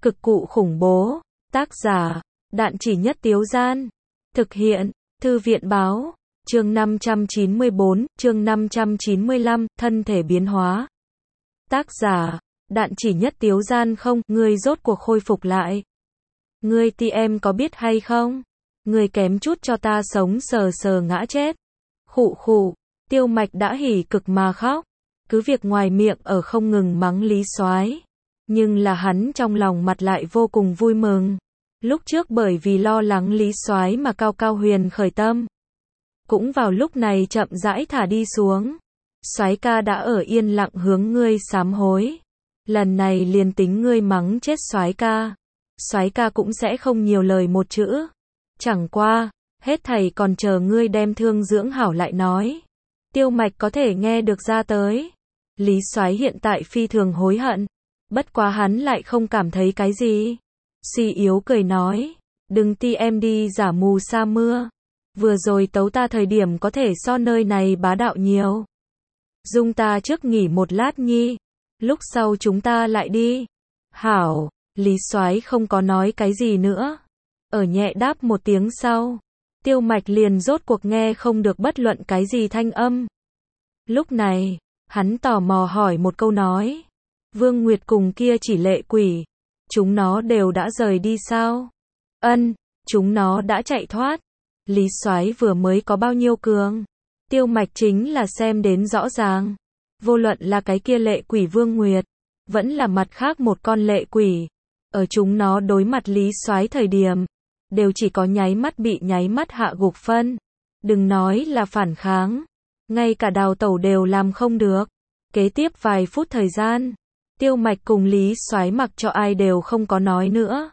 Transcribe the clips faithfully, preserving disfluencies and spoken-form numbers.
Cực cụ khủng bố. Tác giả, Đạn Chỉ Nhất Tiếu Gian. Thực hiện, Thư viện báo. Chương năm trăm chín mươi tư, chương năm trăm chín mươi lăm, thân thể biến hóa. Tác giả, Đạn Chỉ Nhất Tiếu Gian. Không, ngươi rốt cuộc khôi phục lại. Ngươi ti em có biết hay không? Ngươi kém chút cho ta sống sờ sờ ngã chết. Khụ khụ, Tiêu Mạch đã hỉ cực mà khóc. Cứ việc ngoài miệng ở không ngừng mắng Lý Soái, nhưng là hắn trong lòng mặt lại vô cùng vui mừng. Lúc trước bởi vì lo lắng Lý Soái mà cao cao huyền khởi tâm, cũng vào lúc này chậm rãi thả đi xuống. Soái ca đã ở yên lặng hướng ngươi sám hối. Lần này liền tính ngươi mắng chết soái ca, soái ca cũng sẽ không nhiều lời một chữ. Chẳng qua, hết thầy còn chờ ngươi đem thương dưỡng hảo lại nói. Tiêu Mạch có thể nghe được ra tới. Lý Soái hiện tại phi thường hối hận. Bất quá hắn lại không cảm thấy cái gì. Suy yếu cười nói, đừng ti em đi giả mù sa mưa. Vừa rồi tấu ta thời điểm có thể so nơi này bá đạo nhiều. Dung ta trước nghỉ một lát nhi, lúc sau chúng ta lại đi. Hảo, Lý Soái không có nói cái gì nữa. Ở nhẹ đáp một tiếng sau, Tiêu Mạch liền rốt cuộc nghe không được bất luận cái gì thanh âm. Lúc này, hắn tò mò hỏi một câu nói. Vương Nguyệt cùng kia chỉ lệ quỷ, chúng nó đều đã rời đi sao? Ân, chúng nó đã chạy thoát. Lý Soái vừa mới có bao nhiêu cường? Tiêu Mạch chính là xem đến rõ ràng. Vô luận là cái kia lệ quỷ Vương Nguyệt, vẫn là mặt khác một con lệ quỷ. Ở chúng nó đối mặt Lý Soái thời điểm, đều chỉ có nháy mắt bị nháy mắt hạ gục phân. Đừng nói là phản kháng, ngay cả đào tẩu đều làm không được. Kế tiếp vài phút thời gian, Tiêu Mạch cùng Lý Soái mặc cho ai đều không có nói nữa.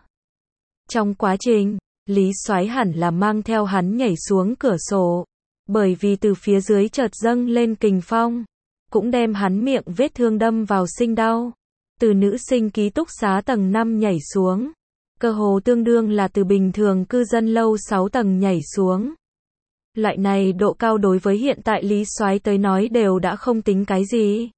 Trong quá trình, Lý Soái hẳn là mang theo hắn nhảy xuống cửa sổ, bởi vì từ phía dưới chợt dâng lên kình phong, cũng đem hắn miệng vết thương đâm vào sinh đau. Từ nữ sinh ký túc xá tầng năm nhảy xuống, cơ hồ tương đương là từ bình thường cư dân lâu sáu tầng nhảy xuống. Loại này độ cao đối với hiện tại Lý Soái tới nói đều đã không tính cái gì.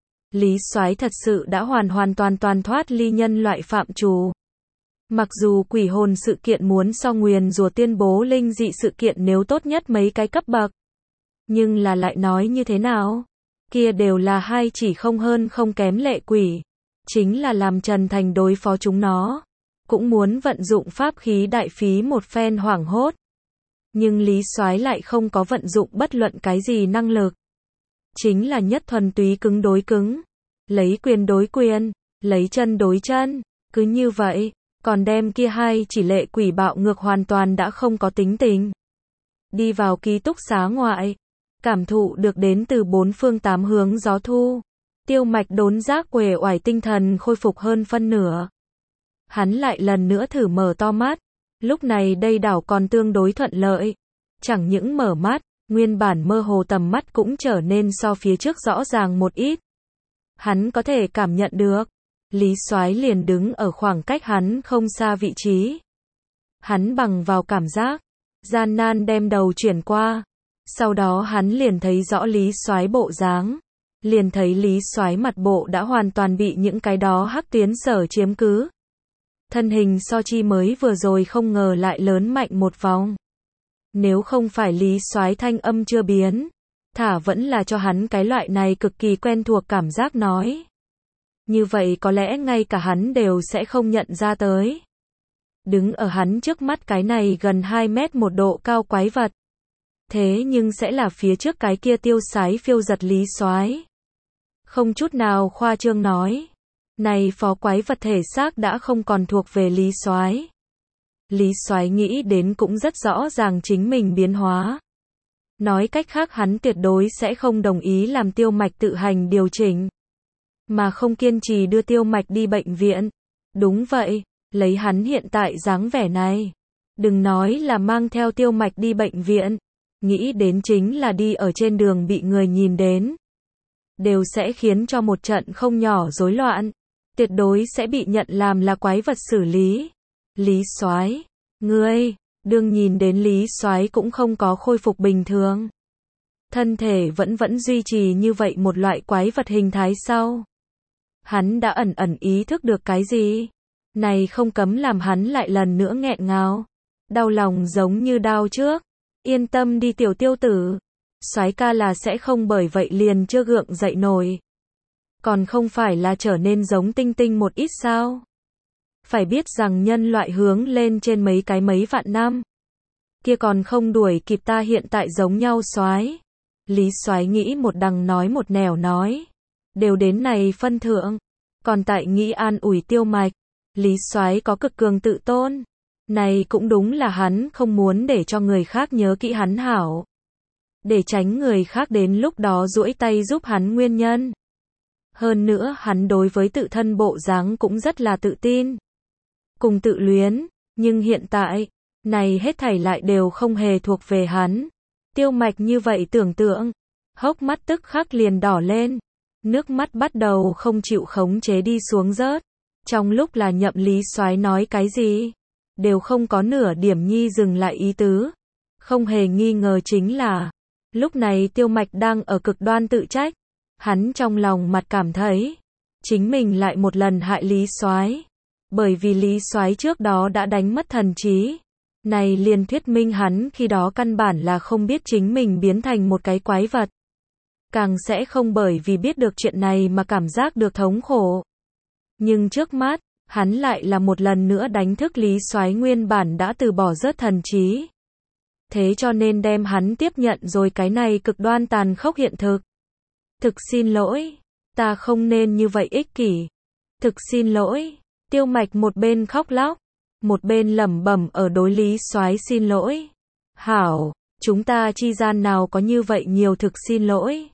Lý Soái thật sự đã hoàn hoàn toàn toàn thoát ly nhân loại phạm trù. Mặc dù quỷ hồn sự kiện muốn so nguyền rủa tuyên bố linh dị sự kiện nếu tốt nhất mấy cái cấp bậc. Nhưng là lại nói như thế nào? Kia đều là hai chỉ không hơn không kém lệ quỷ. Chính là làm Trần Thành đối phó chúng nó, cũng muốn vận dụng pháp khí đại phí một phen hoảng hốt. Nhưng Lý Soái lại không có vận dụng bất luận cái gì năng lực. Chính là nhất thuần túy cứng đối cứng, lấy quyền đối quyền, lấy chân đối chân, cứ như vậy, còn đem kia hai chỉ lệ quỷ bạo ngược hoàn toàn đã không có tính tình. Đi vào ký túc xá ngoại, cảm thụ được đến từ bốn phương tám hướng gió thu. Tiêu Mạch đốn giác uể oải tinh thần khôi phục hơn phân nửa. Hắn lại lần nữa thử mở to mắt, lúc này đây đảo còn tương đối thuận lợi. Chẳng những mở mắt, nguyên bản mơ hồ tầm mắt cũng trở nên so phía trước rõ ràng một ít. Hắn có thể cảm nhận được, Lý Soái liền đứng ở khoảng cách hắn không xa vị trí. Hắn bằng vào cảm giác, gian nan đem đầu chuyển qua. Sau đó hắn liền thấy rõ Lý Soái bộ dáng. Liền thấy Lý Soái mặt bộ đã hoàn toàn bị những cái đó hắc tuyến sở chiếm cứ. Thân hình so chi mới vừa rồi không ngờ lại lớn mạnh một vòng. Nếu không phải Lý Soái thanh âm chưa biến, thả vẫn là cho hắn cái loại này cực kỳ quen thuộc cảm giác nói. Như vậy có lẽ ngay cả hắn đều sẽ không nhận ra tới. Đứng ở hắn trước mắt cái này gần hai mét một độ cao quái vật. Thế nhưng sẽ là phía trước cái kia tiêu sái phiêu giật Lý Soái. Không chút nào khoa trương nói. Này phó quái vật thể xác đã không còn thuộc về Lý Soái. Lý Soái nghĩ đến cũng rất rõ ràng chính mình biến hóa. Nói cách khác hắn tuyệt đối sẽ không đồng ý làm Tiêu Mạch tự hành điều chỉnh. Mà không kiên trì đưa Tiêu Mạch đi bệnh viện. Đúng vậy, lấy hắn hiện tại dáng vẻ này. Đừng nói là mang theo Tiêu Mạch đi bệnh viện. Nghĩ đến chính là đi ở trên đường bị người nhìn đến. Đều sẽ khiến cho một trận không nhỏ rối loạn. Tuyệt đối sẽ bị nhận làm là quái vật xử lý. Lý Soái, ngươi, đương nhìn đến Lý Soái cũng không có khôi phục bình thường. Thân thể vẫn vẫn duy trì như vậy một loại quái vật hình thái sau. Hắn đã ẩn ẩn ý thức được cái gì? Này không cấm làm hắn lại lần nữa nghẹn ngào. Đau lòng giống như đau trước. Yên tâm đi tiểu tiêu tử. Soái ca là sẽ không bởi vậy liền chưa gượng dậy nổi. Còn không phải là trở nên giống tinh tinh một ít sao? Phải biết rằng nhân loại hướng lên trên mấy cái mấy vạn năm. Kia còn không đuổi kịp ta hiện tại giống nhau soái. Lý soái nghĩ một đằng nói một nẻo nói. Đều đến này phân thượng. Còn tại nghĩ an ủi Tiêu Mạch. Lý soái có cực cường tự tôn. Này cũng đúng là hắn không muốn để cho người khác nhớ kỹ hắn hảo. Để tránh người khác đến lúc đó duỗi tay giúp hắn nguyên nhân. Hơn nữa hắn đối với tự thân bộ dáng cũng rất là tự tin. Cùng tự luyến. Nhưng hiện tại, này hết thảy lại đều không hề thuộc về hắn. Tiêu Mạch như vậy tưởng tượng. Hốc mắt tức khắc liền đỏ lên. Nước mắt bắt đầu không chịu khống chế đi xuống rớt. Trong lúc là Nhậm Lý soái nói cái gì, đều không có nửa điểm nhi dừng lại ý tứ. Không hề nghi ngờ chính là, lúc này Tiêu Mạch đang ở cực đoan tự trách. Hắn trong lòng mặt cảm thấy, chính mình lại một lần hại Lý soái. Bởi vì Lý soái trước đó đã đánh mất thần trí. Này liền thuyết minh hắn khi đó căn bản là không biết chính mình biến thành một cái quái vật. Càng sẽ không bởi vì biết được chuyện này mà cảm giác được thống khổ. Nhưng trước mắt, hắn lại là một lần nữa đánh thức Lý soái nguyên bản đã từ bỏ rớt thần trí. Thế cho nên đem hắn tiếp nhận rồi cái này cực đoan tàn khốc hiện thực. Thực xin lỗi, ta không nên như vậy ích kỷ. Thực xin lỗi, Tiêu Mạch một bên khóc lóc, một bên lẩm bẩm ở đối Lý soái xin lỗi. Hảo, chúng ta chi gian nào có như vậy nhiều thực xin lỗi.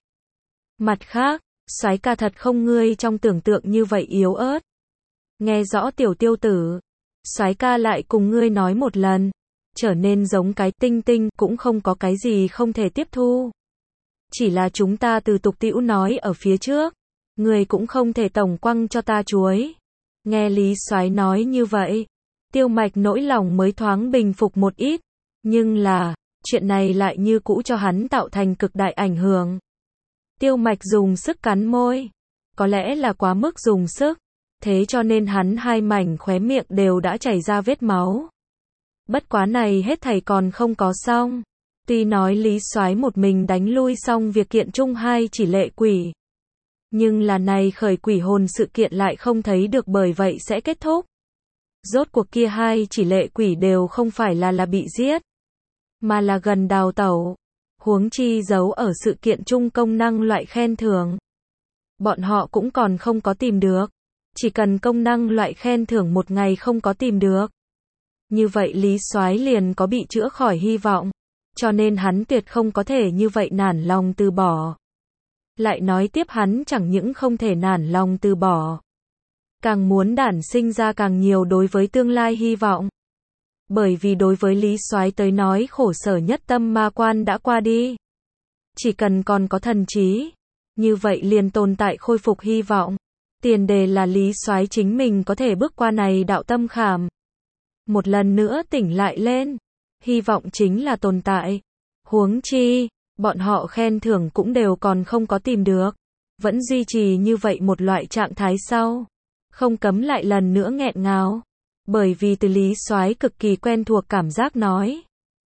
Mặt khác, soái ca thật không ngươi trong tưởng tượng như vậy yếu ớt. Nghe rõ tiểu tiêu tử, soái ca lại cùng ngươi nói một lần, trở nên giống cái tinh tinh cũng không có cái gì không thể tiếp thu. Chỉ là chúng ta từ tục tĩu nói ở phía trước, ngươi cũng không thể tổng quăng cho ta chuối. Nghe Lý soái nói như vậy, Tiêu Mạch nỗi lòng mới thoáng bình phục một ít, nhưng là, chuyện này lại như cũ cho hắn tạo thành cực đại ảnh hưởng. Tiêu Mạch dùng sức cắn môi, có lẽ là quá mức dùng sức, thế cho nên hắn hai mảnh khóe miệng đều đã chảy ra vết máu. Bất quá này hết thảy còn không có xong. Tuy nói Lý soái một mình đánh lui xong việc kiện chung hai chỉ lệ quỷ, nhưng là này khởi quỷ hồn sự kiện lại không thấy được bởi vậy sẽ kết thúc. Rốt cuộc kia hai chỉ lệ quỷ đều không phải là là bị giết, mà là gần đào tẩu. Huống chi giấu ở sự kiện chung công năng loại khen thưởng. Bọn họ cũng còn không có tìm được. Chỉ cần công năng loại khen thưởng một ngày không có tìm được. Như vậy Lý soái liền có bị chữa khỏi hy vọng. Cho nên hắn tuyệt không có thể như vậy nản lòng từ bỏ. Lại nói tiếp hắn chẳng những không thể nản lòng từ bỏ. Càng muốn đản sinh ra càng nhiều đối với tương lai hy vọng. Bởi vì đối với Lý soái tới nói khổ sở nhất tâm ma quan đã qua đi. Chỉ cần còn có thần trí, như vậy liền tồn tại khôi phục hy vọng. Tiền đề là Lý soái chính mình có thể bước qua này đạo tâm khảm. Một lần nữa tỉnh lại lên. Hy vọng chính là tồn tại. Huống chi, bọn họ khen thưởng cũng đều còn không có tìm được. Vẫn duy trì như vậy một loại trạng thái sau. Không cấm lại lần nữa nghẹn ngào. Bởi vì từ Lý soái cực kỳ quen thuộc cảm giác nói.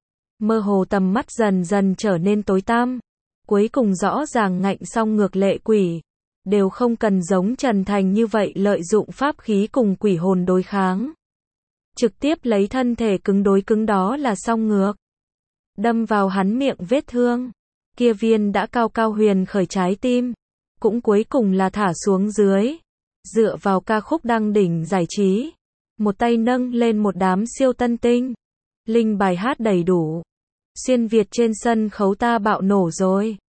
Mơ hồ tầm mắt dần dần trở nên tối tăm. Cuối cùng rõ ràng ngạnh song ngược lệ quỷ. Đều không cần giống Trần Thành như vậy lợi dụng pháp khí cùng quỷ hồn đối kháng. Trực tiếp lấy thân thể cứng đối cứng đó là song ngược. Đâm vào hắn miệng vết thương. Kia viên đã cao cao huyền khởi trái tim. Cũng cuối cùng là thả xuống dưới. Dựa vào ca khúc đăng đỉnh giải trí. Một tay nâng lên một đám siêu tân tinh. Linh bài hát đầy đủ. Xuyên Việt trên sân khấu ta bạo nổ rồi.